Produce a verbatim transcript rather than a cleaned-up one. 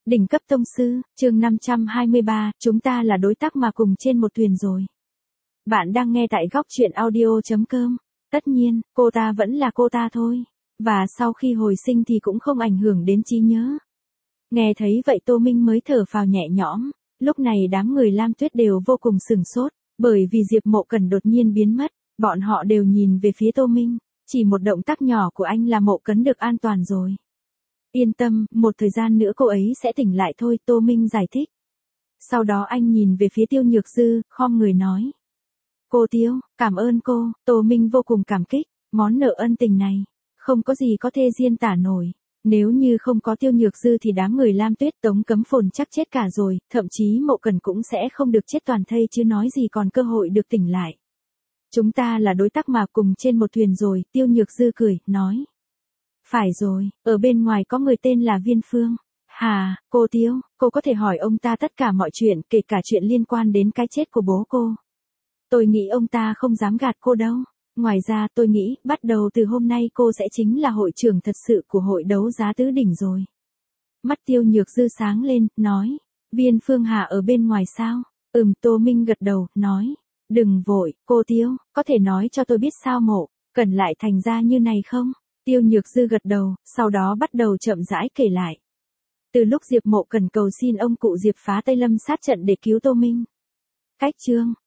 Đỉnh cấp tông sư, chương năm trăm hai mươi ba, chúng ta là đối tác mà cùng trên một thuyền rồi. Bạn đang nghe tại góc truyện audio chấm com. Tất nhiên, cô ta vẫn là cô ta thôi. Và sau khi hồi sinh thì cũng không ảnh hưởng đến trí nhớ. Nghe thấy vậy Tô Minh mới thở phào nhẹ nhõm. Lúc này đám người Lam Tuyết đều vô cùng sửng sốt. Bởi vì Diệp Mộ Cẩn đột nhiên biến mất. Bọn họ đều nhìn về phía Tô Minh. Chỉ một động tác nhỏ của anh là Mộ Cẩn được an toàn rồi. Yên tâm, một thời gian nữa cô ấy sẽ tỉnh lại thôi, Tô Minh giải thích. Sau đó anh nhìn về phía Tiêu Nhược Dư, khom người nói. Cô Tiêu, cảm ơn cô, Tô Minh vô cùng cảm kích, món nợ ân tình này, không có gì có thể diễn tả nổi. Nếu như không có Tiêu Nhược Dư thì đám người Lam Tuyết Tống Cấm Phồn chắc chết cả rồi, thậm chí Mộ Cẩn cũng sẽ không được chết toàn thây chứ nói gì còn cơ hội được tỉnh lại. Chúng ta là đối tác mà cùng trên một thuyền rồi, Tiêu Nhược Dư cười, nói. Phải rồi, ở bên ngoài có người tên là Viên Phương. Hà, cô Tiêu, cô có thể hỏi ông ta tất cả mọi chuyện, kể cả chuyện liên quan đến cái chết của bố cô. Tôi nghĩ ông ta không dám gạt cô đâu. Ngoài ra tôi nghĩ, bắt đầu từ hôm nay cô sẽ chính là hội trưởng thật sự của hội đấu giá tứ đỉnh rồi. Mắt Tiêu Nhược Dư sáng lên, nói. Viên Phương Hà ở bên ngoài sao? Ừm, Tô Minh gật đầu, nói. Đừng vội, cô Tiêu, có thể nói cho tôi biết sao Mộ Cẩn lại thành ra như này không? Tiêu Nhược Dư gật đầu, sau đó bắt đầu chậm rãi kể lại. Từ lúc Diệp Mộ Cẩn cầu xin ông cụ Diệp phá Tây Lâm sát trận để cứu Tô Minh. Cách chương